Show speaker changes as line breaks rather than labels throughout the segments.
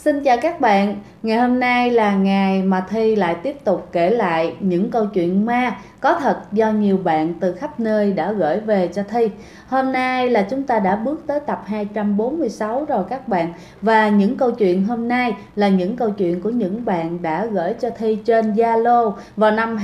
Xin chào các bạn, ngày hôm nay là ngày mà Thi lại tiếp tục kể lại những câu chuyện ma có thật do nhiều bạn từ khắp nơi đã gửi về cho Thi. Hôm nay là chúng ta đã bước tới tập 246 rồi các bạn. Và những câu chuyện hôm nay là những câu chuyện của những bạn đã gửi cho Thi trên Zalo vào năm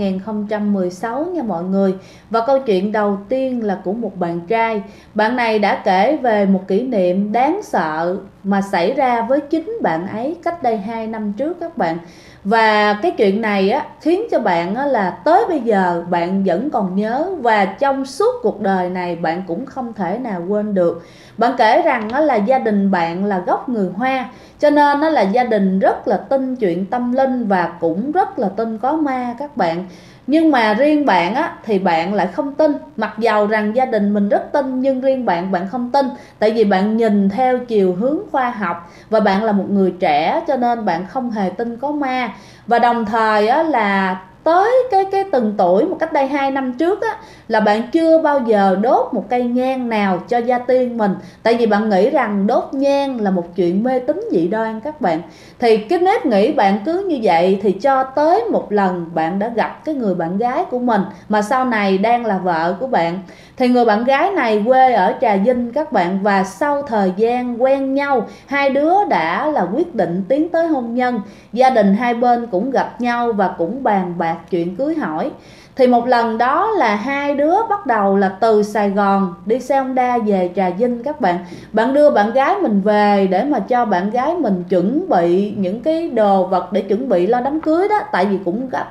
2016 nha mọi người. Và câu chuyện đầu tiên là của một bạn trai. Bạn này đã kể về một kỷ niệm đáng sợ mà xảy ra với chính bạn ấy cách đây 2 năm trước các bạn. Và cái chuyện này á, khiến cho bạn á, là tới bây giờ bạn vẫn còn nhớ, và trong suốt cuộc đời này bạn cũng không thể nào quên được. Bạn kể rằng á, là gia đình bạn là gốc người Hoa, cho nên á, là gia đình rất là tin chuyện tâm linh và cũng rất là tin có ma các bạn. Nhưng mà riêng bạn á, thì bạn lại không tin. Mặc dầu rằng gia đình mình rất tin, nhưng riêng bạn không tin. Tại vì bạn nhìn theo chiều hướng khoa học, và bạn là một người trẻ, cho nên bạn không hề tin có ma. Và đồng thời á, là tới cái từng tuổi một cách đây 2 năm trước á, là bạn chưa bao giờ đốt một cây nhang nào cho gia tiên mình. Tại vì bạn nghĩ rằng đốt nhang là một chuyện mê tín dị đoan các bạn. Thì cái nếp nghĩ bạn cứ như vậy, thì cho tới một lần bạn đã gặp cái người bạn gái của mình, mà sau này đang là vợ của bạn. Thì người bạn gái này quê ở Trà Vinh các bạn. Và sau thời gian quen nhau, hai đứa đã là quyết định tiến tới hôn nhân. Gia đình hai bên cũng gặp nhau và cũng bàn bạc chuyện cưới hỏi. Thì một lần đó là hai đứa bắt đầu là từ Sài Gòn đi xe Honda về Trà Vinh các bạn. Bạn đưa bạn gái mình về để mà cho bạn gái mình chuẩn bị những cái đồ vật để chuẩn bị lo đám cưới đó. Tại vì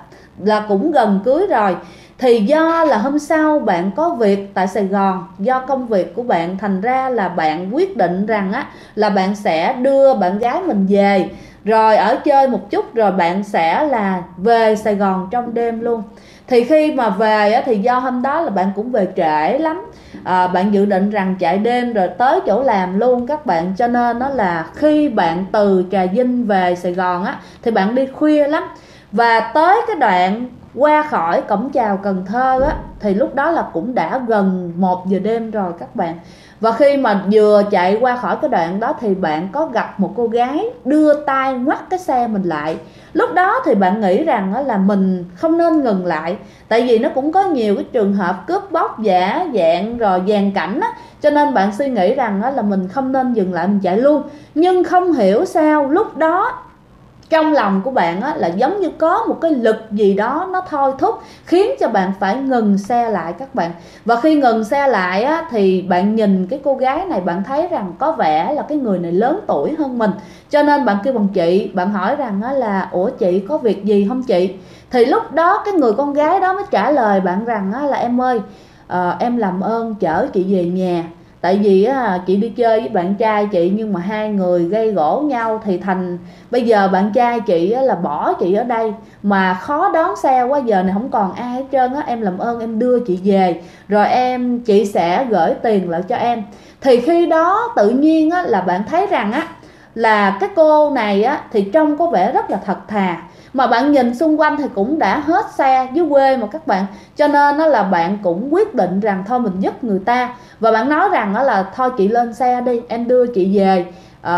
cũng gần cưới rồi. Thì do là hôm sau bạn có việc tại Sài Gòn, do công việc của bạn, thành ra là bạn quyết định rằng á, là bạn sẽ đưa bạn gái mình về, rồi ở chơi một chút, rồi bạn sẽ là về Sài Gòn trong đêm luôn. Thì khi mà về á, thì do hôm đó là bạn cũng về trễ lắm. Bạn dự định rằng chạy đêm rồi tới chỗ làm luôn các bạn. Cho nên đó là khi bạn từ Trà Vinh về Sài Gòn á, thì bạn đi khuya lắm. Và tới cái đoạn qua khỏi cổng chào Cần Thơ á, thì lúc đó là cũng đã gần 1 giờ đêm rồi các bạn. Và khi mà vừa chạy qua khỏi cái đoạn đó, thì bạn có gặp một cô gái đưa tay ngoắt cái xe mình lại. Lúc đó thì bạn nghĩ rằng là mình không nên ngừng lại. Tại vì nó cũng có nhiều cái trường hợp cướp bóc giả dạng rồi dàn cảnh á. Cho nên bạn suy nghĩ rằng là mình không nên dừng lại, mình chạy luôn. Nhưng không hiểu sao lúc đó trong lòng của bạn á, là giống như có một cái lực gì đó nó thôi thúc, khiến cho bạn phải ngừng xe lại các bạn. Và khi ngừng xe lại á, thì bạn nhìn cái cô gái này, bạn thấy rằng có vẻ là cái người này lớn tuổi hơn mình. Cho nên bạn kêu bằng chị, bạn hỏi rằng á, là ủa chị có việc gì không chị? Thì lúc đó cái người con gái đó mới trả lời bạn rằng á, là em ơi, em làm ơn chở chị về nhà. Tại vì á, chị đi chơi với bạn trai chị, nhưng mà hai người gây gổ nhau, thì thành bây giờ bạn trai chị á, là bỏ chị ở đây mà khó đón xe quá, giờ này không còn ai hết trơn á. Em làm ơn em đưa chị về, rồi chị sẽ gửi tiền lại cho em. Thì khi đó tự nhiên á, là bạn thấy rằng á, là cái cô này á, thì trông có vẻ rất là thật thà. Mà bạn nhìn xung quanh thì cũng đã hết xe dưới quê mà các bạn. Cho nên là bạn cũng quyết định rằng thôi mình giúp người ta. Và bạn nói rằng là thôi chị lên xe đi, em đưa chị về,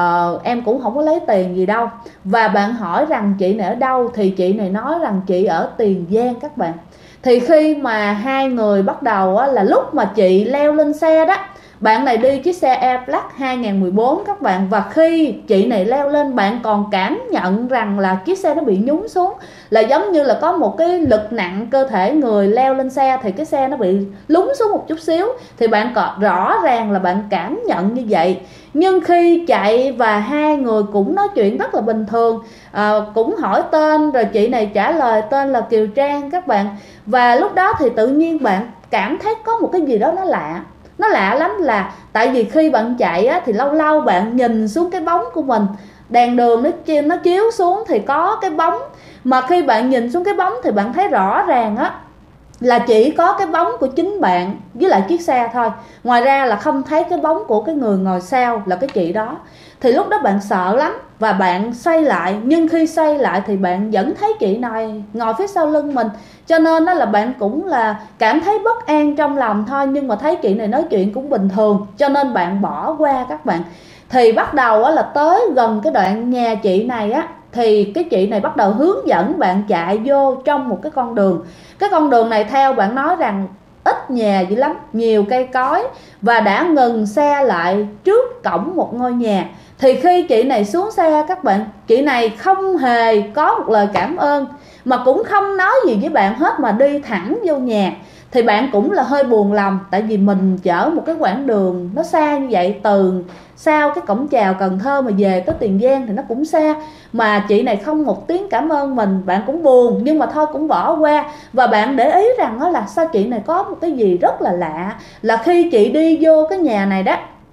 em cũng không có lấy tiền gì đâu. Và bạn hỏi rằng chị này ở đâu, thì chị này nói rằng chị ở Tiền Giang các bạn. Thì khi mà hai người bắt đầu là lúc mà chị leo lên xe đó, bạn này đi chiếc xe Airblast 2014 các bạn. Và khi chị này leo lên, bạn còn cảm nhận rằng là chiếc xe nó bị nhúng xuống, là giống như là có một cái lực nặng cơ thể người leo lên xe, thì cái xe nó bị lún xuống một chút xíu. Thì bạn có rõ ràng là bạn cảm nhận như vậy. Nhưng khi chạy và hai người cũng nói chuyện rất là bình thường, cũng hỏi tên, rồi chị này trả lời tên là Kiều Trang các bạn. Và lúc đó thì tự nhiên bạn cảm thấy có một cái gì đó nó lạ. Nó lạ lắm là tại vì khi bạn chạy á, thì lâu lâu bạn nhìn xuống cái bóng của mình. Đèn đường nó chiếu xuống thì có cái bóng. Mà khi bạn nhìn xuống cái bóng thì bạn thấy rõ ràng á, là chỉ có cái bóng của chính bạn với lại chiếc xe thôi. Ngoài ra là không thấy cái bóng của cái người ngồi sau là cái chị đó. Thì lúc đó bạn sợ lắm và bạn xoay lại. Nhưng khi xoay lại thì bạn vẫn thấy chị này ngồi phía sau lưng mình. Cho nên đó là bạn cũng là cảm thấy bất an trong lòng thôi. Nhưng mà thấy chị này nói chuyện cũng bình thường, cho nên bạn bỏ qua các bạn. Thì bắt đầu á, là tới gần cái đoạn nhà chị này á, thì cái chị này bắt đầu hướng dẫn bạn chạy vô trong một cái con đường. Cái con đường này theo bạn nói rằng ít nhà dữ lắm, nhiều cây cối, và đã ngừng xe lại trước cổng một ngôi nhà. Thì khi chị này xuống xe các bạn, chị này không hề có một lời cảm ơn, mà cũng không nói gì với bạn hết, mà đi thẳng vô nhà. Thì bạn cũng là hơi buồn lòng, tại vì mình chở một cái quãng đường nó xa như vậy, từ sau cái cổng chào Cần Thơ mà về tới Tiền Giang thì nó cũng xa, mà chị này không một tiếng cảm ơn mình. Bạn cũng buồn nhưng mà thôi cũng bỏ qua. Và bạn để ý rằng đó là sao chị này có một cái gì rất là lạ, là khi chị đi vô cái nhà này đó,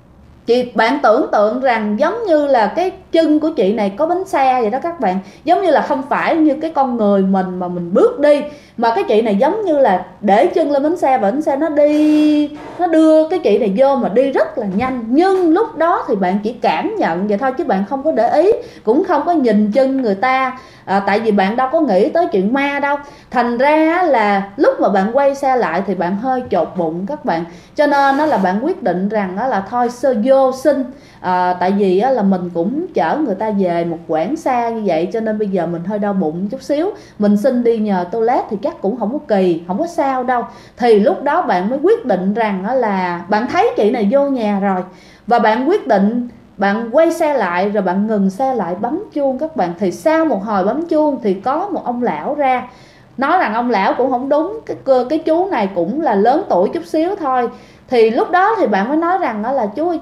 bạn tưởng tượng rằng giống như là cái chân của chị này có bánh xe vậy đó các bạn, giống như là không phải như cái con người mình mà mình bước đi, mà cái chị này giống như là để chân lên bánh xe, và bánh xe nó đi, nó đưa cái chị này vô mà đi rất là nhanh. Nhưng lúc đó thì bạn chỉ cảm nhận vậy thôi, chứ bạn không có để ý, cũng không có nhìn chân người ta, tại vì bạn đâu có nghĩ tới chuyện ma đâu. Thành ra là lúc mà bạn quay xe lại thì bạn hơi chột bụng các bạn, cho nên đó là bạn quyết định rằng đó là thôi vô xin, tại vì là mình cũng chở người ta về một quãng xa như vậy, cho nên bây giờ mình hơi đau bụng chút xíu, mình xin đi nhờ toilet thì chắc cũng không có kỳ, không có sao đâu. Thì lúc đó bạn mới quyết định rằng đó là bạn thấy chị này vô nhà rồi, và bạn quyết định bạn quay xe lại, rồi bạn ngừng xe lại bấm chuông các bạn. Thì sau một hồi bấm chuông thì có một ông lão ra. Nói rằng ông lão cũng không đúng, cái chú này cũng là lớn tuổi chút xíu thôi. Thì lúc đó thì bạn mới nói rằng đó là chú ơi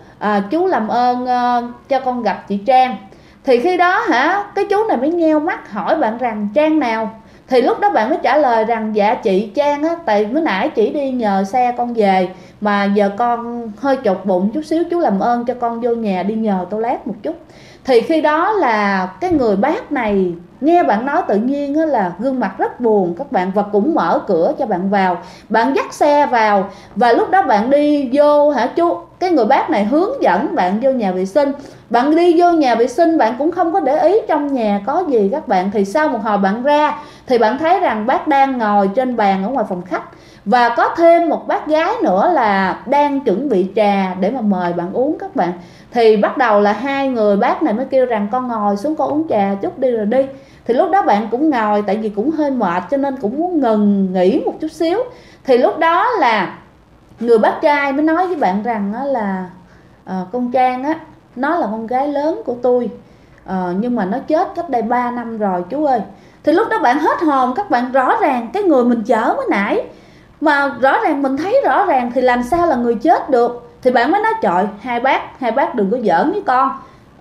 chú làm ơn cho con gặp chị Trang. Thì khi đó cái chú này mới nheo mắt hỏi bạn rằng Trang nào. Thì lúc đó bạn mới trả lời rằng dạ chị Trang á, tại mới nãy chị đi nhờ xe con về, mà giờ con hơi chột bụng chút xíu, chú làm ơn cho con vô nhà đi nhờ toilet một chút. Thì khi đó là cái người bác này nghe bạn nói tự nhiên là gương mặt rất buồn các bạn, và cũng mở cửa cho bạn vào, bạn dắt xe vào. Và lúc đó bạn đi vô chú, cái người bác này hướng dẫn bạn vô nhà vệ sinh. Bạn đi vô nhà vệ sinh, bạn cũng không có để ý trong nhà có gì các bạn. Thì sau một hồi bạn ra thì bạn thấy rằng bác đang ngồi trên bàn ở ngoài phòng khách, và có thêm một bác gái nữa là đang chuẩn bị trà để mà mời bạn uống các bạn. Thì bắt đầu là hai người bác này mới kêu rằng con ngồi xuống con uống trà chút đi rồi đi. Thì lúc đó bạn cũng ngồi, tại vì cũng hơi mệt cho nên cũng muốn ngừng nghỉ một chút xíu. Thì lúc đó là người bác trai mới nói với bạn rằng là con Trang á, nó là con gái lớn của tôi, nhưng mà nó chết cách đây 3 năm rồi chú ơi. Thì lúc đó bạn hết hồn các bạn, rõ ràng cái người mình chở mới nãy mà rõ ràng mình thấy rõ ràng thì làm sao là người chết được. Thì bạn mới nói trời, hai bác đừng có giỡn với con,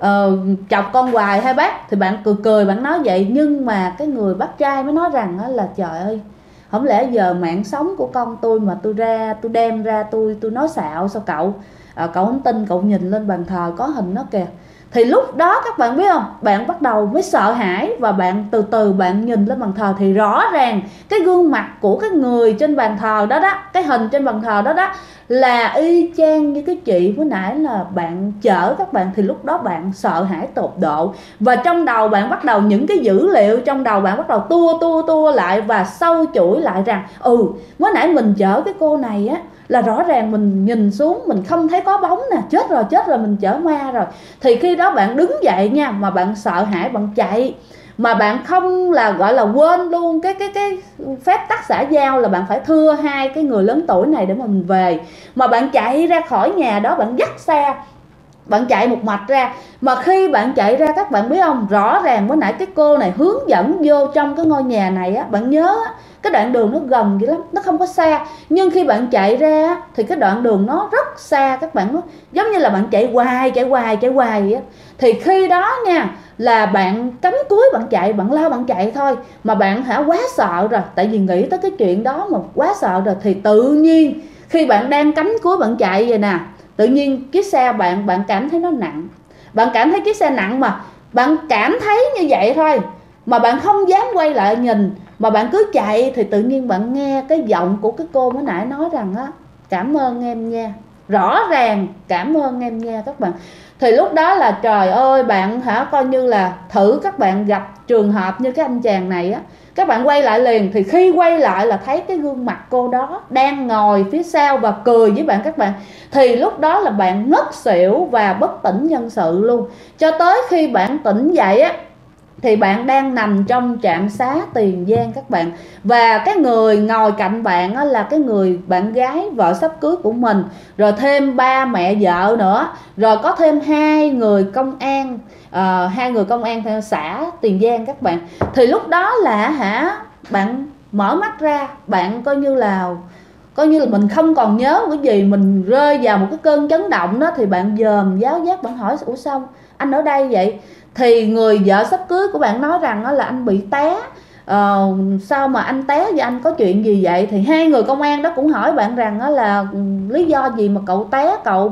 chọc con hoài hai bác. Thì bạn cười bạn nói vậy, nhưng mà cái người bác trai mới nói rằng là trời ơi, không lẽ giờ mạng sống của con tôi mà tôi đem ra tôi nói xạo sao cậu? Cậu không tin cậu nhìn lên bàn thờ có hình nó kìa. Thì lúc đó các bạn biết không, bạn bắt đầu mới sợ hãi, và bạn từ từ bạn nhìn lên bàn thờ thì rõ ràng cái gương mặt của cái người trên bàn thờ đó cái hình trên bàn thờ đó là y chang như cái chị mới nãy là bạn chở các bạn. Thì lúc đó bạn sợ hãi tột độ, và trong đầu bạn bắt đầu những cái dữ liệu trong đầu bạn bắt đầu tua lại và sâu chuỗi lại rằng mới nãy mình chở cái cô này á, là rõ ràng mình nhìn xuống mình không thấy có bóng nè, chết rồi mình chở ma rồi. Thì khi đó bạn đứng dậy nha, mà bạn sợ hãi bạn chạy, mà bạn không là gọi là quên luôn cái phép tắc xã giao là bạn phải thưa hai cái người lớn tuổi này để mà mình về. Mà bạn chạy ra khỏi nhà đó, bạn dắt xe, bạn chạy một mạch ra. Mà khi bạn chạy ra các bạn biết không, rõ ràng mới nãy cái cô này hướng dẫn vô trong cái ngôi nhà này á, bạn nhớ á, cái đoạn đường nó gần dữ lắm, nó không có xa. Nhưng khi bạn chạy ra thì cái đoạn đường nó rất xa các bạn, nó giống như là bạn chạy hoài vậy á. Thì khi đó nha, là bạn cắm cúi bạn chạy, bạn lao bạn chạy thôi, mà bạn quá sợ rồi, tại vì nghĩ tới cái chuyện đó mà quá sợ rồi. Thì tự nhiên khi bạn đang cắm cúi bạn chạy vậy nè, tự nhiên chiếc xe bạn cảm thấy nó nặng. Bạn cảm thấy chiếc xe nặng, mà bạn cảm thấy như vậy thôi, mà bạn không dám quay lại nhìn, mà bạn cứ chạy. Thì tự nhiên bạn nghe cái giọng của cái cô mới nãy nói rằng cảm ơn em nha, rõ ràng cảm ơn em nha các bạn. Thì lúc đó là trời ơi, bạn coi như là thử các bạn gặp trường hợp như cái anh chàng này á, các bạn quay lại liền. Thì khi quay lại là thấy cái gương mặt cô đó đang ngồi phía sau và cười với bạn các bạn. Thì lúc đó là bạn ngất xỉu và bất tỉnh nhân sự luôn. Cho tới khi bạn tỉnh dậy á, thì bạn đang nằm trong trạm xá Tiền Giang các bạn. Và cái người ngồi cạnh bạn á, là cái người bạn gái vợ sắp cưới của mình, rồi thêm ba mẹ vợ nữa, rồi có thêm hai người công an, hai người công an theo xã Tiền Giang các bạn. Thì lúc đó là bạn mở mắt ra, bạn coi như là mình không còn nhớ cái gì, mình rơi vào một cái cơn chấn động đó. Thì bạn dòm giáo giác, bạn hỏi ủa sao anh ở đây vậy? Thì người vợ sắp cưới của bạn nói rằng là anh bị té. Sao mà anh té vậy, anh có chuyện gì vậy? Thì hai người công an đó cũng hỏi bạn rằng là lý do gì mà cậu té, cậu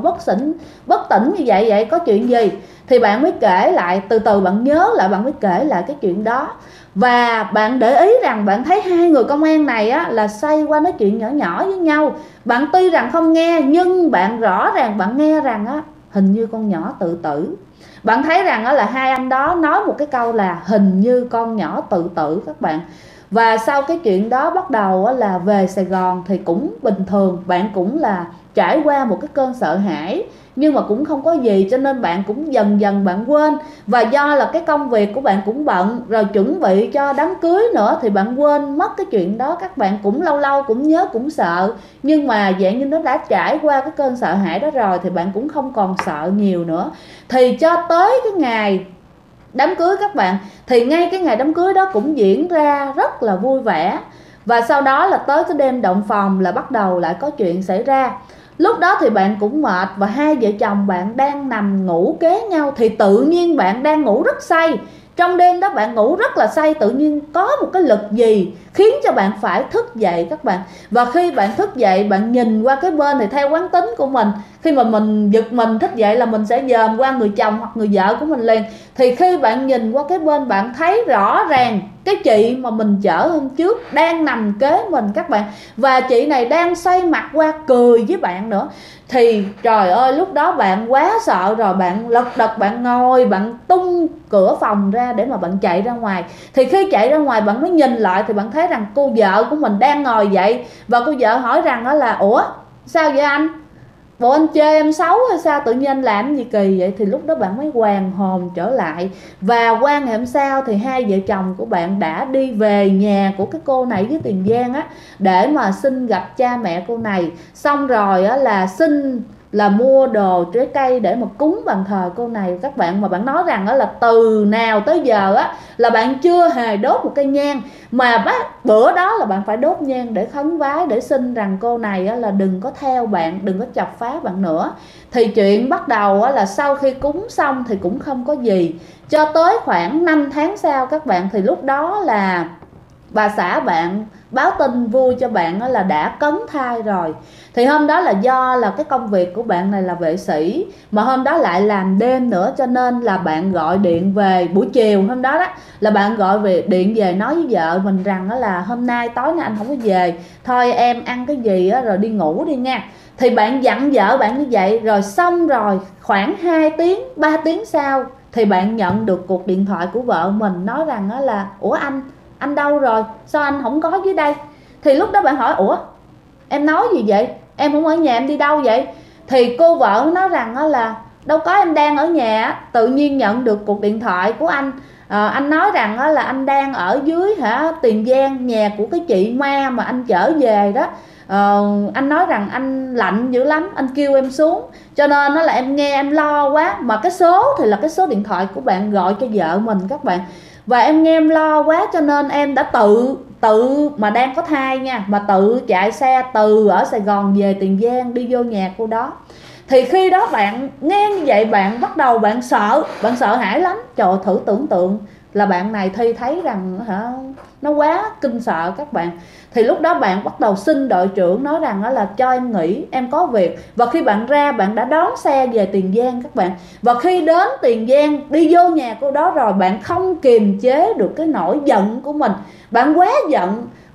bất tỉnh như vậy, có chuyện gì? Thì bạn mới kể lại, từ từ bạn nhớ lại, bạn mới kể lại cái chuyện đó. Và bạn để ý rằng bạn thấy hai người công an này á, là xoay qua nói chuyện nhỏ nhỏ với nhau. Bạn tuy rằng không nghe, nhưng bạn rõ ràng bạn nghe rằng á, hình như con nhỏ tự tử. Bạn thấy rằng là hai anh đó nói một cái câu là hình như con nhỏ tự tử các bạn. Và sau cái chuyện đó bắt đầu là về Sài Gòn thì cũng bình thường, bạn cũng là trải qua một cái cơn sợ hãi, nhưng mà cũng không có gì, cho nên bạn cũng dần dần bạn quên. Và do là cái công việc của bạn cũng bận, rồi chuẩn bị cho đám cưới nữa, thì bạn quên mất cái chuyện đó. Các bạn cũng lâu lâu cũng nhớ, cũng sợ, nhưng mà dạng như nó đã trải qua cái cơn sợ hãi đó rồi thì bạn cũng không còn sợ nhiều nữa. Thì cho tới cái ngày đám cưới các bạn, thì ngay cái ngày đám cưới đó cũng diễn ra rất là vui vẻ. Và sau đó là tới cái đêm động phòng là bắt đầu lại có chuyện xảy ra. Lúc đó thì bạn cũng mệt, và hai vợ chồng bạn đang nằm ngủ kế nhau. Thì tự nhiên bạn đang ngủ rất say. Trong đêm đó bạn ngủ rất là say, tự nhiên có một cái lực gì khiến cho bạn phải thức dậy các bạn. Và khi bạn thức dậy, bạn nhìn qua cái bên, thì theo quán tính của mình, khi mà mình giật mình thức dậy là mình sẽ dòm qua người chồng hoặc người vợ của mình liền. Thì khi bạn nhìn qua cái bên, bạn thấy rõ ràng cái chị mà mình chở hôm trước đang nằm kế mình các bạn. Và chị này đang xoay mặt qua cười với bạn nữa. Thì trời ơi, lúc đó bạn quá sợ rồi, bạn lật đật bạn ngồi, bạn tung cửa phòng ra để mà bạn chạy ra ngoài. Thì khi chạy ra ngoài bạn mới nhìn lại, thì bạn thấy rằng cô vợ của mình đang ngồi dậy. Và cô vợ hỏi rằng đó là ủa sao vậy anh? Bộ anh chê em xấu hay sao, tự nhiên anh làm gì kỳ vậy? Thì lúc đó bạn mới hoàn hồn trở lại. Và qua ngày hôm sau thì hai vợ chồng của bạn đã đi về nhà của cái cô này với Tiền Giang á, để mà xin gặp cha mẹ cô này. Xong rồi á là xin là mua đồ trái cây để mà cúng bàn thờ cô này các bạn. Mà bạn nói rằng đó là từ nào tới giờ á là bạn chưa hề đốt một cây nhang, mà bữa đó là bạn phải đốt nhang để khấn vái, để xin rằng cô này á là đừng có theo bạn, đừng có chọc phá bạn nữa. Thì chuyện bắt đầu á là sau khi cúng xong thì cũng không có gì, cho tới khoảng 5 tháng sau các bạn, thì lúc đó là bà xã bạn báo tin vui cho bạn là đã cấn thai rồi. Thì hôm đó là do là cái công việc của bạn này là vệ sĩ, mà hôm đó lại làm đêm nữa, cho nên là bạn gọi điện về buổi chiều hôm đó là bạn gọi điện về nói với vợ mình rằng là hôm nay tối nay anh không có về, thôi em ăn cái gì rồi đi ngủ đi nha. Thì bạn dặn vợ bạn như vậy. Rồi xong rồi khoảng 2 tiếng 3 tiếng sau thì bạn nhận được cuộc điện thoại của vợ mình nói rằng là ủa anh đâu rồi, sao anh không có dưới đây? Thì lúc đó bạn hỏi ủa em nói gì vậy, em không ở nhà, em đi đâu vậy? Thì cô vợ nói rằng là đâu có, em đang ở nhà. Tự nhiên nhận được cuộc điện thoại của anh. Anh nói rằng là anh đang ở dưới Tiền Giang, nhà của cái chị ma mà anh chở về đó. Anh nói rằng anh lạnh dữ lắm, anh kêu em xuống, cho nên là em nghe em lo quá. Mà cái số thì là cái số điện thoại của bạn gọi cho vợ mình các bạn. Và em nghe em lo quá, cho nên em đã tự mà đang có thai nha, mà tự chạy xe từ ở Sài Gòn về Tiền Giang đi vô nhà cô đó. Thì khi đó bạn nghe như vậy, bạn bắt đầu bạn sợ hãi lắm. Trời, thử tưởng tượng là bạn này Thi thấy rằng nó quá kinh sợ các bạn. Thì lúc đó bạn bắt đầu xin đội trưởng nói rằng là cho em nghỉ, em có việc. Và khi bạn ra, bạn đã đón xe về Tiền Giang các bạn. Và khi đến Tiền Giang, đi vô nhà cô đó rồi, bạn không kiềm chế được cái nỗi giận của mình. Bạn quá giận,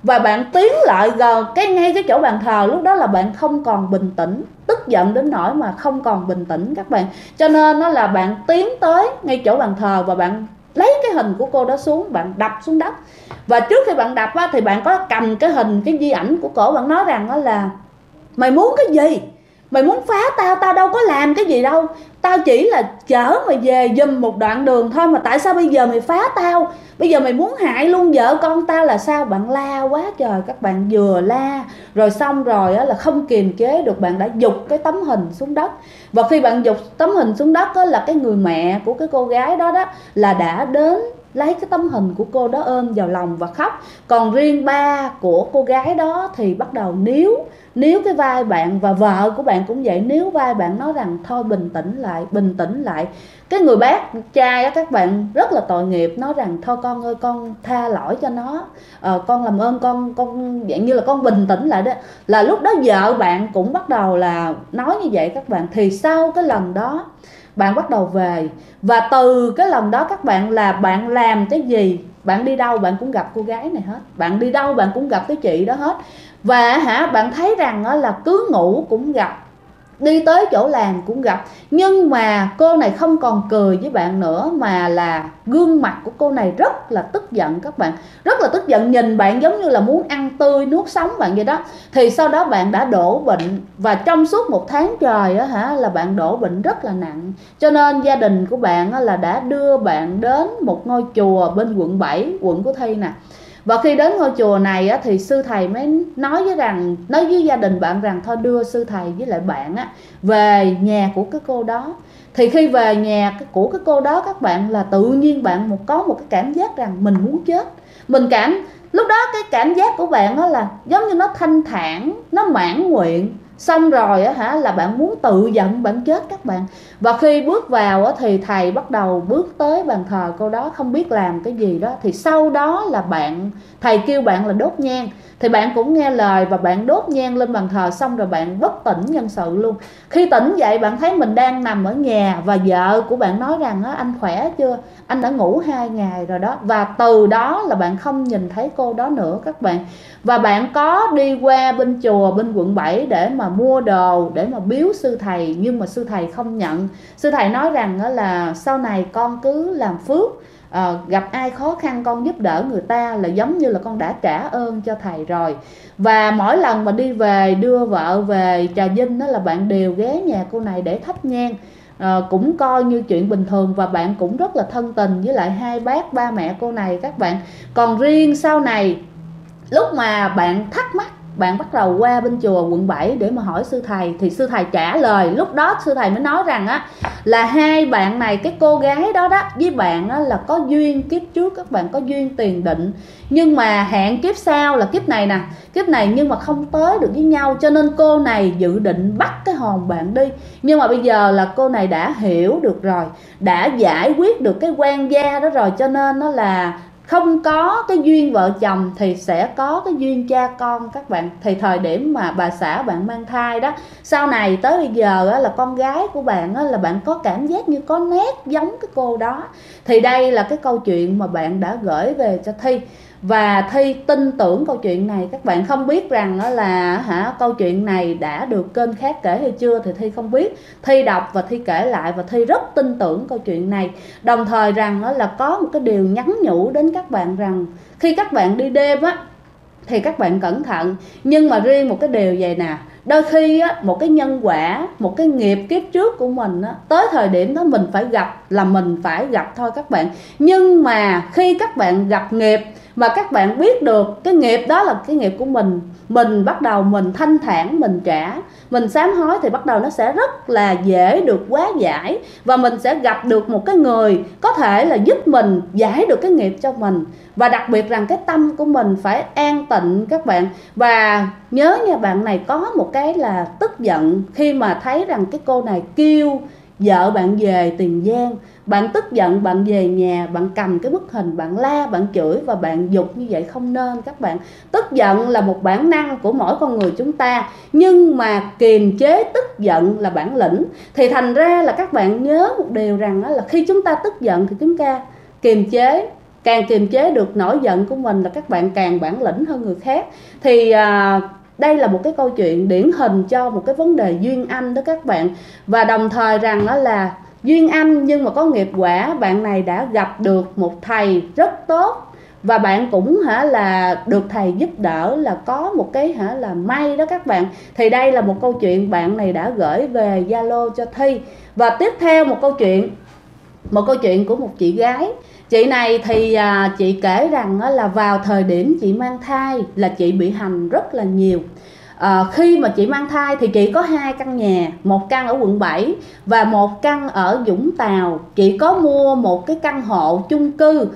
và bạn tiến lại gần ngay cái chỗ bàn thờ. Lúc đó là bạn không còn bình tĩnh, tức giận đến nỗi mà không còn bình tĩnh các bạn. Cho nên nó là bạn tiến tới ngay chỗ bàn thờ và bạn lấy cái hình của cô đó xuống, bạn đập xuống đất. Và trước khi bạn đập á, thì bạn có cầm cái hình, cái di ảnh của cổ, bạn nói rằng đó là mày muốn cái gì? Mày muốn phá tao, tao đâu có làm cái gì đâu, tao chỉ là chở mày về giùm một đoạn đường thôi, mà tại sao bây giờ mày phá tao? Bây giờ mày muốn hại luôn vợ con tao là sao? Bạn la quá trời các bạn, vừa la rồi xong rồi á, là không kiềm chế được, bạn đã giục cái tấm hình xuống đất. Và khi bạn giục tấm hình xuống đất á, là cái người mẹ của cái cô gái đó đó là đã đến lấy cái tấm hình của cô đó ôm vào lòng và khóc. Còn riêng ba của cô gái đó thì bắt đầu níu cái vai bạn, và vợ của bạn cũng vậy, níu vai bạn nói rằng thôi bình tĩnh lại, bình tĩnh lại. Cái người bác trai á các bạn rất là tội nghiệp, nói rằng thôi con ơi, con tha lỗi cho nó, con làm ơn con dạng như là con bình tĩnh lại đó. Là lúc đó vợ bạn cũng bắt đầu là nói như vậy các bạn. Thì sau cái lần đó bạn bắt đầu về, và từ cái lần đó các bạn là bạn làm cái gì, bạn đi đâu bạn cũng gặp cô gái này hết, bạn đi đâu bạn cũng gặp cái chị đó hết. Và bạn thấy rằng là cứ ngủ cũng gặp, đi tới chỗ làm cũng gặp. Nhưng mà cô này không còn cười với bạn nữa, mà là gương mặt của cô này rất là tức giận các bạn, rất là tức giận, nhìn bạn giống như là muốn ăn tươi nuốt sống bạn vậy đó. Thì sau đó bạn đã đổ bệnh, và trong suốt 1 tháng trời là bạn đổ bệnh rất là nặng. Cho nên gia đình của bạn là đã đưa bạn đến một ngôi chùa bên quận 7, quận của Thi nè. Và khi đến ngôi chùa này thì sư thầy mới nói với gia đình bạn rằng thôi đưa sư thầy với lại bạn về nhà của cái cô đó. Thì khi về nhà của cái cô đó các bạn, là tự nhiên bạn có một cái cảm giác rằng mình muốn chết. Lúc đó cái cảm giác của bạn là giống như nó thanh thản, nó mãn nguyện. Xong rồi là bạn muốn tự giận bạn chết các bạn. Và khi bước vào thì thầy bắt đầu bước tới bàn thờ cô đó, không biết làm cái gì đó. Thì sau đó là thầy kêu bạn là đốt nhang. Thì bạn cũng nghe lời và bạn đốt nhang lên bàn thờ, xong rồi bạn bất tỉnh nhân sự luôn. Khi tỉnh dậy bạn thấy mình đang nằm ở nhà, và vợ của bạn nói rằng anh khỏe chưa, anh đã ngủ 2 ngày rồi đó. Và từ đó là bạn không nhìn thấy cô đó nữa các bạn. Và bạn có đi qua bên chùa bên quận 7 để mà mua đồ để mà biếu sư thầy, nhưng mà sư thầy không nhận. Sư thầy nói rằng là sau này con cứ làm phước, gặp ai khó khăn con giúp đỡ người ta là giống như là con đã trả ơn cho thầy rồi. Và mỗi lần mà đi về đưa vợ về Trà Vinh đó là bạn đều ghé nhà cô này để thắp nhang. Cũng coi như chuyện bình thường, và bạn cũng rất là thân tình với lại hai bác ba mẹ cô này các bạn. Còn riêng sau này, lúc mà bạn thắc mắc, bạn bắt đầu qua bên chùa quận 7 để mà hỏi sư thầy, thì sư thầy trả lời. Lúc đó sư thầy mới nói rằng là hai bạn này, cái cô gái đó với bạn là có duyên kiếp trước các bạn, có duyên tiền định, nhưng mà hẹn kiếp sau là kiếp này nè, kiếp này nhưng mà không tới được với nhau. Cho nên cô này dự định bắt cái hồn bạn đi. Nhưng mà bây giờ là cô này đã hiểu được rồi, đã giải quyết được cái quan gia đó rồi, cho nên nó là không có cái duyên vợ chồng thì sẽ có cái duyên cha con các bạn. Thì thời điểm mà bà xã bạn mang thai đó, sau này tới bây giờ là con gái của bạn là bạn có cảm giác như có nét giống cái cô đó. Thì đây là cái câu chuyện mà bạn đã gửi về cho Thi, và Thi tin tưởng câu chuyện này các bạn. Không biết rằng là câu chuyện này đã được kênh khác kể hay chưa thì Thi không biết. Thi đọc và Thi kể lại, và Thi rất tin tưởng câu chuyện này. Đồng thời rằng là có một cái điều nhắn nhủ đến các bạn rằng khi các bạn đi đêm thì các bạn cẩn thận. Nhưng mà riêng một cái điều vậy nè, đôi khi một cái nhân quả, một cái nghiệp kiếp trước của mình tới thời điểm đó mình phải gặp là mình phải gặp thôi các bạn. Nhưng mà khi các bạn gặp nghiệp mà các bạn biết được cái nghiệp đó là cái nghiệp của mình bắt đầu mình thanh thản, mình trả, mình sám hối, thì bắt đầu nó sẽ rất là dễ được hóa giải. Và mình sẽ gặp được một cái người có thể là giúp mình giải được cái nghiệp cho mình. Và đặc biệt rằng cái tâm của mình phải an tịnh các bạn. Và nhớ nha, bạn này có một cái là tức giận khi mà thấy rằng cái cô này kêu vợ bạn về Tiền Giang. Bạn tức giận, bạn về nhà, bạn cầm cái bức hình, bạn la, bạn chửi và bạn giục như vậy không nên các bạn. Tức giận là một bản năng của mỗi con người chúng ta, nhưng mà kiềm chế tức giận là bản lĩnh. Thì thành ra là các bạn nhớ một điều rằng là khi chúng ta tức giận thì chúng ta kiềm chế, càng kiềm chế được nổi giận của mình là các bạn càng bản lĩnh hơn người khác. Thì đây là một cái câu chuyện điển hình cho một cái vấn đề duyên âm đó các bạn. Và đồng thời rằng đó là duyên âm nhưng mà có nghiệp quả, bạn này đã gặp được một thầy rất tốt và bạn cũng là được thầy giúp đỡ, là có một cái là may đó các bạn. Thì đây là một câu chuyện bạn này đã gửi về Zalo cho Thi. Và tiếp theo một câu chuyện của một chị gái. Chị này thì chị kể rằng là vào thời điểm chị mang thai là chị bị hành rất là nhiều. Khi mà chị mang thai thì chị có 2 căn nhà, một căn ở quận 7 và một căn ở Vũng Tàu. Chị có mua một cái căn hộ chung cư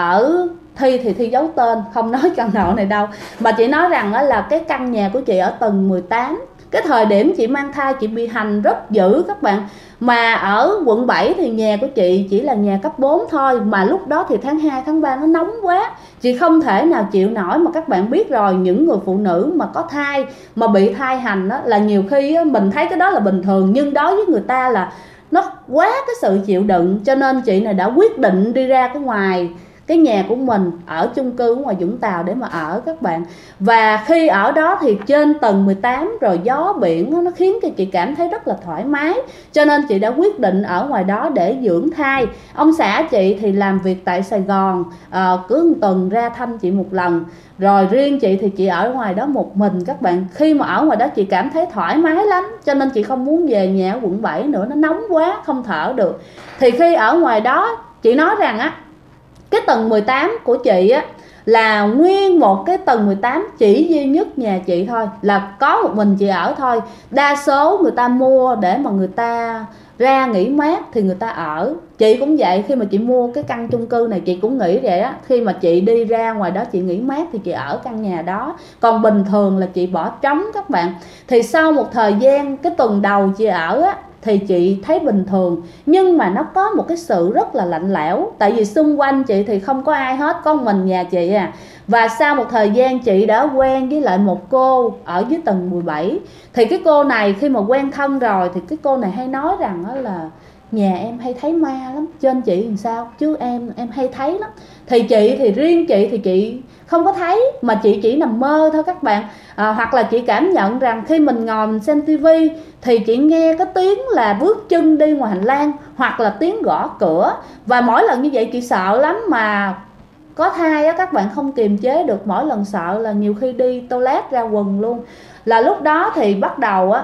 ở Thi thì Thi giấu tên, không nói căn hộ này đâu, mà chị nói rằng là cái căn nhà của chị ở tầng 18. Cái thời điểm chị mang thai chị bị hành rất dữ các bạn. Mà ở quận 7 thì nhà của chị chỉ là nhà cấp 4 thôi. Mà lúc đó thì tháng 2, tháng 3 nó nóng quá, chị không thể nào chịu nổi. Mà các bạn biết rồi, những người phụ nữ mà có thai mà bị thai hành đó, là nhiều khi mình thấy cái đó là bình thường, nhưng đối với người ta là nó quá cái sự chịu đựng. Cho nên chị này đã quyết định đi ra cái ngoài cái nhà của mình ở chung cư ngoài Vũng Tàu để mà ở các bạn. Và khi ở đó thì trên tầng 18 rồi gió biển nó khiến cho chị cảm thấy rất là thoải mái, cho nên chị đã quyết định ở ngoài đó để dưỡng thai. Ông xã chị thì làm việc tại Sài Gòn, cứ một tuần ra thăm chị một lần. Rồi riêng chị thì chị ở ngoài đó một mình các bạn. Khi mà ở ngoài đó chị cảm thấy thoải mái lắm, cho nên chị không muốn về nhà ở quận 7 nữa, nó nóng quá không thở được. Thì khi ở ngoài đó chị nói rằng cái tầng 18 của chị là nguyên một cái tầng 18 chỉ duy nhất nhà chị thôi, là có một mình chị ở thôi. Đa số người ta mua để mà người ta ra nghỉ mát thì người ta ở. Chị cũng vậy, khi mà chị mua cái căn chung cư này chị cũng nghĩ vậy á, khi mà chị đi ra ngoài đó chị nghỉ mát thì chị ở căn nhà đó, còn bình thường là chị bỏ trống các bạn. Thì sau một thời gian, cái tuần đầu chị ở thì chị thấy bình thường, nhưng mà nó có một cái sự rất là lạnh lẽo. Tại vì xung quanh chị thì không có ai hết, có mình nhà chị Và sau một thời gian chị đã quen với lại một cô ở dưới tầng 17. Thì cái cô này khi mà quen thân rồi thì cái cô này hay nói rằng là nhà em hay thấy ma lắm, trên chị làm sao chứ em hay thấy lắm. Thì chị thì riêng chị thì chị không có thấy, mà chị chỉ nằm mơ thôi các bạn. Hoặc là chị cảm nhận rằng khi mình ngồi mình xem tivi thì chị nghe cái tiếng là bước chân đi ngoài hành lang, hoặc là tiếng gõ cửa. Và mỗi lần như vậy chị sợ lắm, mà có thai các bạn không kiềm chế được, mỗi lần sợ là nhiều khi đi toilet ra quần luôn. Là lúc đó thì bắt đầu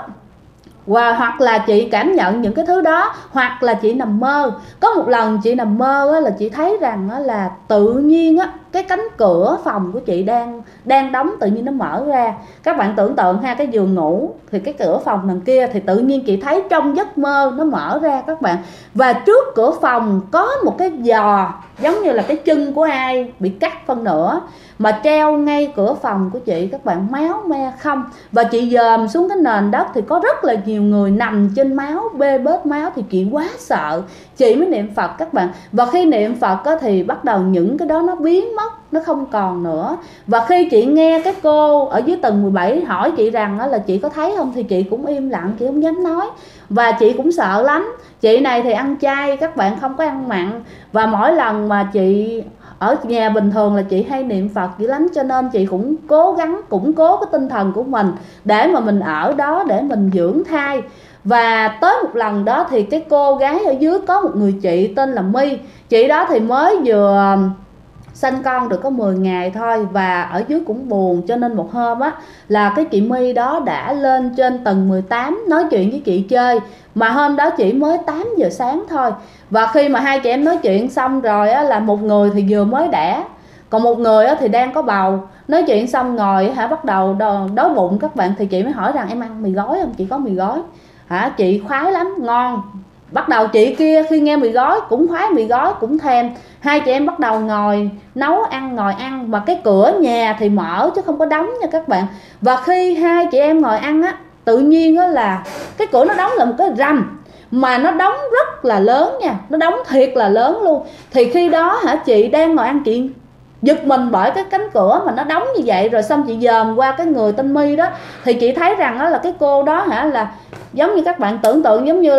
hoặc là chị cảm nhận những cái thứ đó, hoặc là chị nằm mơ. Có một lần chị nằm mơ là chị thấy rằng là tự nhiên cái cánh cửa phòng của chị đang đóng, tự nhiên nó mở ra. Các bạn tưởng tượng cái giường ngủ thì cái cửa phòng đằng kia, thì tự nhiên chị thấy trong giấc mơ nó mở ra các bạn. Và trước cửa phòng có một cái giò giống như là cái chân của ai bị cắt phân nửa, mà treo ngay cửa phòng của chị các bạn, máu me không. Và chị dòm xuống cái nền đất thì có rất là nhiều người nằm trên máu, bê bết máu. Thì chị quá sợ, chị mới niệm Phật các bạn. Và khi niệm Phật thì bắt đầu những cái đó nó biến mất, nó không còn nữa. Và khi chị nghe cái cô ở dưới tầng 17 hỏi chị rằng là chị có thấy không, thì chị cũng im lặng, chị không dám nói. Và chị cũng sợ lắm. Chị này thì ăn chay các bạn, không có ăn mặn. Và mỗi lần mà chị ở nhà bình thường là chị hay niệm Phật dữ lắm, cho nên chị cũng cố gắng củng cố cái tinh thần của mình để mà mình ở đó để mình dưỡng thai. Và tới một lần đó thì cái cô gái ở dưới có một người chị tên là My. Chị đó thì mới vừa sanh con được có 10 ngày thôi, và ở dưới cũng buồn, cho nên một hôm là cái chị My đó đã lên trên tầng 18 nói chuyện với chị chơi. Mà hôm đó chỉ mới 8 giờ sáng thôi. Và khi mà hai chị em nói chuyện xong rồi là một người thì vừa mới đẻ, còn một người thì đang có bầu. Nói chuyện xong ngồi bắt đầu đói bụng các bạn. Thì chị mới hỏi rằng em ăn mì gói không? Chị có mì gói chị khoái lắm, ngon. Bắt đầu chị kia khi nghe mì gói cũng khoái mì gói, cũng thèm. Hai chị em bắt đầu ngồi nấu ăn, ngồi ăn. Mà cái cửa nhà thì mở chứ không có đóng nha các bạn. Và khi hai chị em ngồi ăn tự nhiên là cái cửa nó đóng lại một cái rầm, mà nó đóng rất là lớn nha, nó đóng thiệt là lớn luôn. Thì khi đó chị đang ngồi ăn, chị giật mình bởi cái cánh cửa mà nó đóng như vậy. Rồi xong chị dòm qua cái người tên My đó, thì chị thấy rằng là cái cô đó là giống như các bạn tưởng tượng, giống như là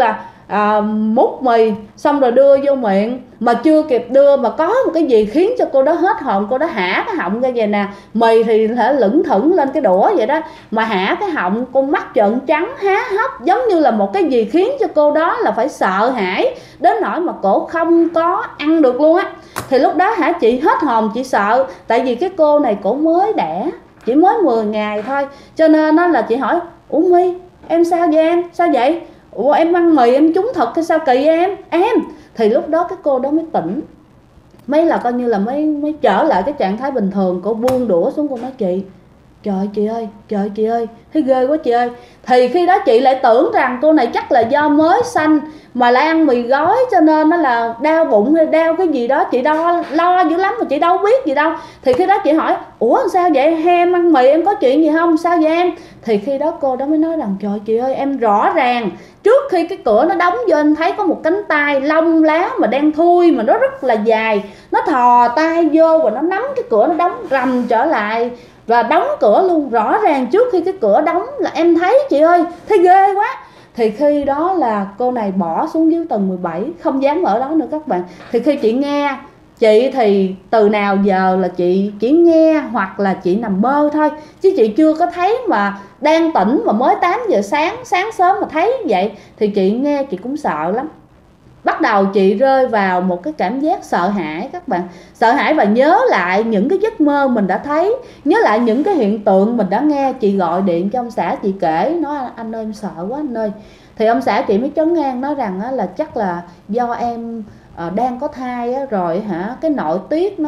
múc mì xong rồi đưa vô miệng, mà chưa kịp đưa mà có một cái gì khiến cho cô đó hết hồn. Cô đó hả cái họng ra vậy nè, mì thì thể lững thững lên cái đũa vậy đó, mà hả cái họng, con mắt trợn trắng há hốc, giống như là một cái gì khiến cho cô đó là phải sợ hãi đến nỗi mà cổ không có ăn được luôn á. Thì lúc đó hả, chị hết hồn, chị sợ. Tại vì cái cô này cổ mới đẻ, chỉ mới 10 ngày thôi, cho nên nó là chị hỏi: ủa My, em sao vậy em? Sao vậy? Ủa em ăn mì em trúng thật hay sao kỳ vậy em? Thì lúc đó cái cô đó mới tỉnh, mấy là coi như là mới trở lại cái trạng thái bình thường. Cô buông đũa xuống, cô nói: trời chị ơi, trời chị ơi, thấy ghê quá chị ơi. Thì khi đó chị lại tưởng rằng cô này chắc là do mới sanh mà lại ăn mì gói, cho nên nó là đau bụng hay đau cái gì đó. Chị lo dữ lắm mà chị đâu biết gì đâu. Thì khi đó chị hỏi: ủa sao vậy, hay em ăn mì em có chuyện gì không, sao vậy em? Thì khi đó cô đó mới nói rằng: trời chị ơi, em rõ ràng trước khi cái cửa nó đóng vô, em thấy có một cánh tay lông lá mà đen thui mà nó rất là dài, nó thò tay vô và nó nắm cái cửa, nó đóng rầm trở lại và đóng cửa luôn. Rõ ràng trước khi cái cửa đóng là em thấy chị ơi, thấy ghê quá. Thì khi đó là cô này bỏ xuống dưới tầng 17, không dám ở đó nữa các bạn. Thì khi chị nghe, chị thì từ nào giờ là chị chỉ nghe hoặc là chị nằm mơ thôi, chứ chị chưa có thấy mà đang tỉnh mà mới 8 giờ sáng sớm mà thấy vậy. Thì chị nghe chị cũng sợ lắm. Bắt đầu chị rơi vào một cái cảm giác sợ hãi các bạn. Sợ hãi và nhớ lại những cái giấc mơ mình đã thấy, nhớ lại những cái hiện tượng mình đã nghe. Chị gọi điện cho ông xã chị kể, nói: anh ơi em sợ quá anh ơi. Thì ông xã chị mới trấn an, nói rằng là chắc là do em đang có thai rồi hả, cái nội tiết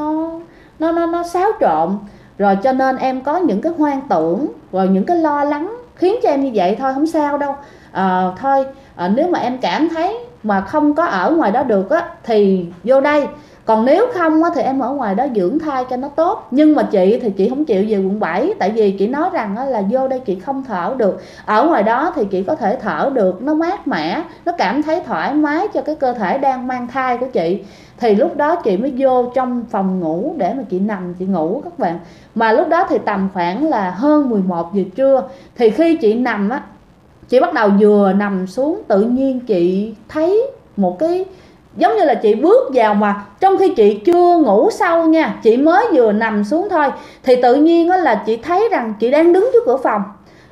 nó xáo trộn rồi, cho nên em có những cái hoang tưởng rồi những cái lo lắng khiến cho em như vậy thôi, không sao đâu. Thôi nếu mà em cảm thấy mà không có ở ngoài đó được á thì vô đây, còn nếu không á thì em ở ngoài đó dưỡng thai cho nó tốt. Nhưng mà chị thì chị không chịu về quận 7, tại vì chị nói rằng á, là vô đây chị không thở được, ở ngoài đó thì chị có thể thở được, nó mát mẻ, nó cảm thấy thoải mái cho cái cơ thể đang mang thai của chị. Thì lúc đó chị mới vô trong phòng ngủ để mà chị nằm chị ngủ các bạn. Mà lúc đó thì tầm khoảng là hơn 11 giờ trưa. Thì khi chị nằm á, chị bắt đầu vừa nằm xuống, tự nhiên chị thấy một cái giống như là chị bước vào, mà trong khi chị chưa ngủ sâu nha, chị mới vừa nằm xuống thôi, thì tự nhiên đó là chị thấy rằng chị đang đứng trước cửa phòng,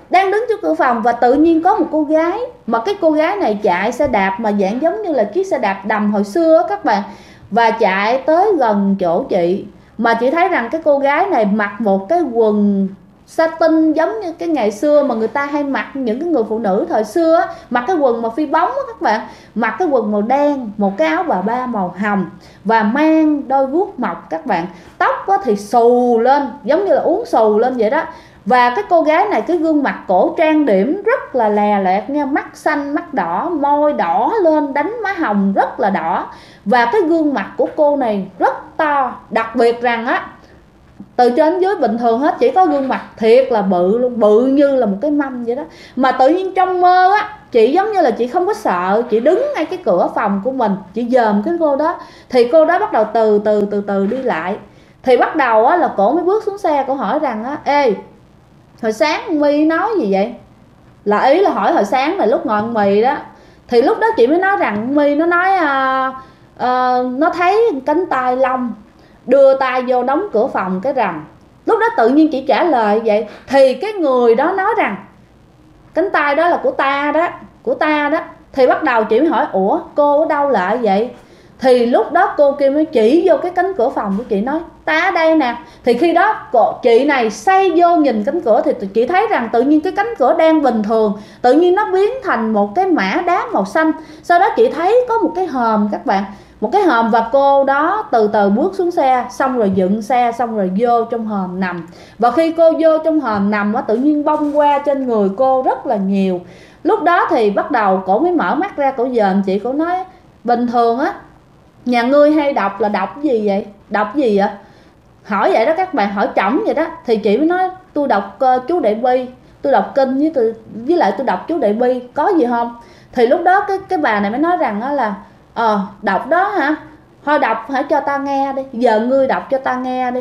và tự nhiên có một cô gái, mà cái cô gái này chạy xe đạp mà dạng giống như là chiếc xe đạp đầm hồi xưa các bạn, và chạy tới gần chỗ chị. Mà chị thấy rằng cái cô gái này mặc một cái quần satin giống như cái ngày xưa mà người ta hay mặc, những cái người phụ nữ thời xưa á, mặc cái quần mà phi bóng á các bạn, mặc cái quần màu đen, một cái áo bà ba màu hồng và mang đôi guốc mọc các bạn. Tóc thì xù lên giống như là uống xù lên vậy đó. Và cái cô gái này cái gương mặt cổ trang điểm rất là lè lẹt nha, mắt xanh mắt đỏ, môi đỏ lên, đánh má hồng rất là đỏ. Và cái gương mặt của cô này rất to, đặc biệt rằng á, từ trên dưới bình thường hết, chỉ có gương mặt thiệt là bự luôn, bự như là một cái mâm vậy đó. Mà tự nhiên trong mơ á, chị giống như là chị không có sợ, chị đứng ngay cái cửa phòng của mình, chị dòm cái cô đó. Thì cô đó bắt đầu từ từ đi lại. Thì bắt đầu á là cổ mới bước xuống xe, cổ hỏi rằng á: ê, hồi sáng My nói gì vậy? Là ý là hỏi hồi sáng là lúc ngồi ăn mì đó. Thì lúc đó chị mới nói rằng My nó nói nó thấy cánh tay lông, đưa tay vô đóng cửa phòng cái rầm. Lúc đó tự nhiên chị trả lời vậy. Thì cái người đó nói rằng cánh tay đó là của ta đó. Thì bắt đầu chị mới hỏi: ủa cô ở đâu lại vậy? Thì lúc đó cô kia mới chỉ vô cái cánh cửa phòng của chị, nói: ta ở đây nè. Thì khi đó chị này xoay vô nhìn cánh cửa, thì chị thấy rằng tự nhiên cái cánh cửa đang bình thường, tự nhiên nó biến thành một cái mã đá màu xanh. Sau đó chị thấy có một cái hòm các bạn, một cái hòm, và cô đó từ từ bước xuống xe, xong rồi dựng xe, xong rồi vô trong hòm nằm. Và khi cô vô trong hòm nằm á, tự nhiên bông qua trên người cô rất là nhiều. Lúc đó thì bắt đầu cổ mới mở mắt ra, cổ dòm chị, cổ nói: bình thường á, nhà ngươi hay đọc là đọc gì vậy? Đọc gì vậy? Hỏi vậy đó các bạn, hỏi chổng vậy đó. Thì chị mới nói: tôi đọc chú Đại Bi, tôi đọc kinh, với lại tôi đọc chú Đại Bi, có gì không? Thì lúc đó cái bà này mới nói rằng đó là: đọc đó hả? Thôi đọc hãy cho ta nghe đi, giờ ngươi đọc cho ta nghe đi.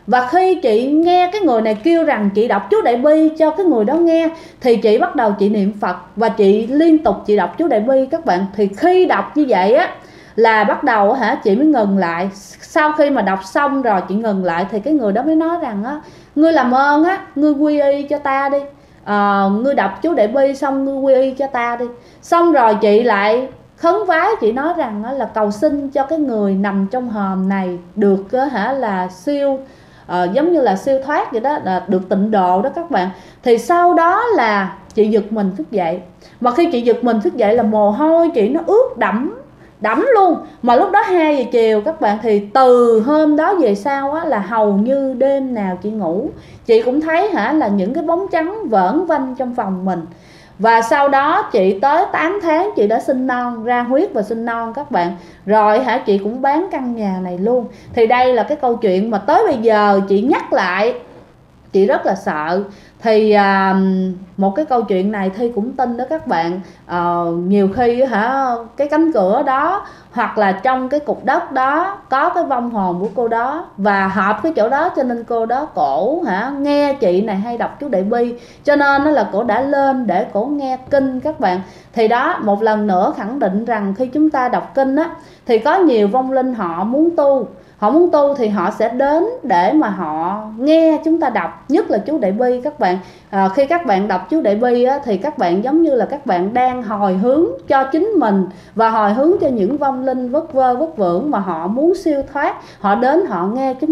Và khi chị nghe cái người này kêu rằng chị đọc chú Đại Bi cho cái người đó nghe, thì chị bắt đầu chị niệm Phật và chị liên tục chị đọc chú Đại Bi các bạn. Thì khi đọc như vậy á là bắt đầu chị mới ngừng lại. Sau khi mà đọc xong rồi chị ngừng lại thì cái người đó mới nói rằng á, ngươi làm ơn á, ngươi quy y cho ta đi, ngươi đọc chú Đại Bi xong ngươi quy y cho ta đi. Xong rồi chị lại khấn vái, chị nói rằng là cầu xin cho cái người nằm trong hòm này được là siêu giống như là siêu thoát vậy đó, là được tịnh độ đó các bạn. Thì sau đó là chị giật mình thức dậy, mà khi chị giật mình thức dậy là mồ hôi chị nó ướt đẫm luôn. Mà lúc đó 2 giờ chiều các bạn, thì từ hôm đó về sau á, là hầu như đêm nào chị ngủ chị cũng thấy là những cái bóng trắng vởn vanh trong phòng mình. Và sau đó chị tới 8 tháng chị đã sinh non, ra huyết và sinh non các bạn. Rồi chị cũng bán căn nhà này luôn. Thì đây là cái câu chuyện mà tới bây giờ chị nhắc lại chị rất là sợ. Thì một cái câu chuyện này Thi cũng tin đó các bạn. Nhiều khi cái cánh cửa đó hoặc là trong cái cục đất đó có cái vong hồn của cô đó, và hợp cái chỗ đó cho nên cô đó cổ nghe chị này hay đọc chú Đại Bi, cho nên nó là cổ đã lên để cổ nghe kinh các bạn. Thì đó, một lần nữa khẳng định rằng khi chúng ta đọc kinh á, thì có nhiều vong linh họ muốn tu, thì họ sẽ đến để mà họ nghe chúng ta đọc, nhất là chú Đại Bi các bạn. Khi các bạn đọc chú Đại Bi á, thì các bạn giống như là các bạn đang hồi hướng cho chính mình và hồi hướng cho những vong linh vất vơ vất vưởng mà họ muốn siêu thoát, họ đến họ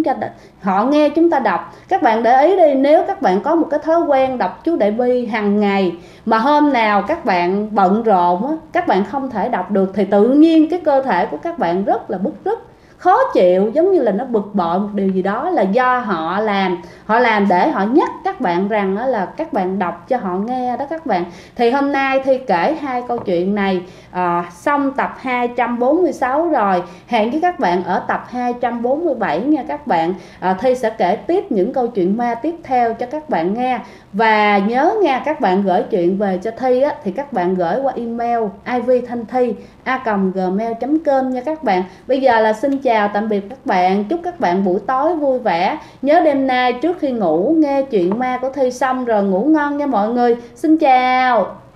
nghe chúng ta đọc. Các bạn để ý đi, nếu các bạn có một cái thói quen đọc chú Đại Bi hàng ngày mà hôm nào các bạn bận rộn á, các bạn không thể đọc được, thì tự nhiên cái cơ thể của các bạn rất là bứt rứt, khó chịu, giống như là nó bực bội một điều gì đó, là do họ làm để họ nhắc các bạn rằng là các bạn đọc cho họ nghe đó các bạn. Thì hôm nay Thi kể 2 câu chuyện này, xong tập 246 rồi. Hẹn với các bạn ở tập 247 nha các bạn. Thi sẽ kể tiếp những câu chuyện ma tiếp theo cho các bạn nghe. Và nhớ nha, các bạn gửi chuyện về cho Thi á, thì các bạn gửi qua email ivthanthi@gmail.com nha các bạn. Bây giờ là xin chào tạm biệt các bạn, chúc các bạn buổi tối vui vẻ. Nhớ đêm nay trước khi ngủ nghe chuyện ma của Thi xong rồi ngủ ngon nha mọi người. Xin chào.